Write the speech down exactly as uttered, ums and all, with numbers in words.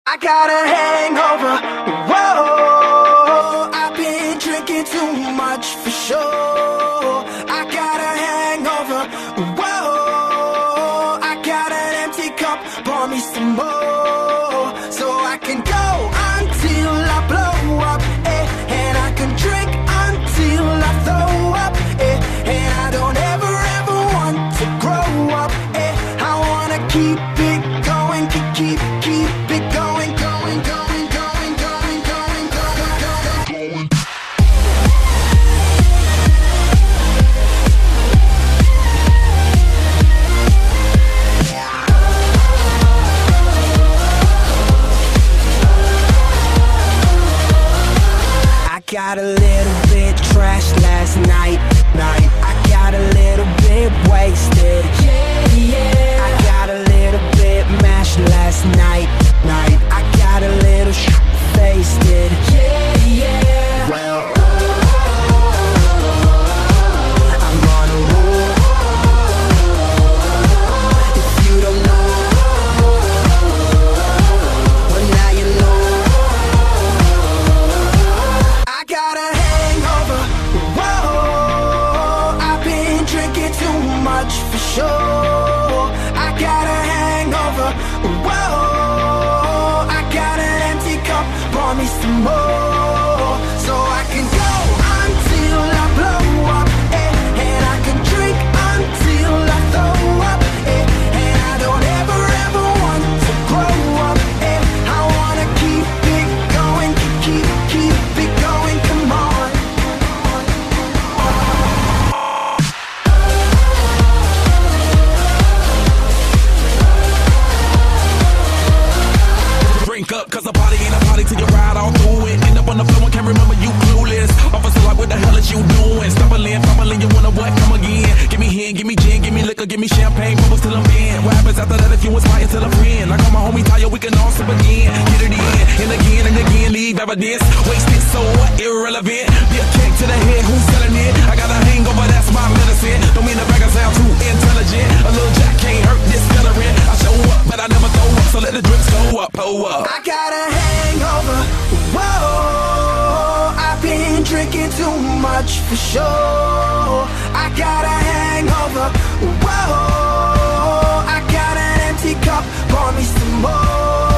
I got a hangover, whoa, I've been drinking too much for sure. I got a hangover, whoa, I got an empty cup, pour me some more. So I can go until I blow up, eh, and I can drink until I throw up, eh, and I don't ever ever want to grow up, eh, I wanna keep it going, keep, keep, keep it going, going, going, going, going, going, going, going, going. I got a little bit trashed last night, night. I got a little bit wasted, yeah, yeah. I got a little bit mashed last night, night. I got a little sh**faced, yeah, yeah. Well, I'm on a roll. If you don't know, well now you know. I got a hangover, whoa, I've been drinking too much for sure. I got a hangover, whoa, I got an empty cup, pour me some more. So I can go until I blow up, eh, and I can drink until I throw up, eh, and I don't ever ever want to grow up, eh, I wanna keep it going, keep, keep, keep it going, come on. Drink up, cause a party ain't a party till you ride all through it. End up on the floor and can't remember you clueless. Officer like, what the hell is you doing? Stumbling, fumbling, you wanna what? Come again. Give me hen, give me gin, give me liquor, give me champagne, bubbles till I'm in. What happens after that if you inspire till I'm friend? Like all my homies tired, we can all sip again. Get it in, and again and again, leave evidence. Wasted, so what? Irrelevant. Be a kick to the head, who's selling it? I got a hangover, that's my medicine. Don't mean the bag I sound too intelligent. A little jack can't hurt this veteran. I show up, but I never throw up, so let the drinks go up, pull up. I got a hangover, whoa, I've been drinking too much for sure. I got a hangover, whoa, I got an empty cup, pour me some more.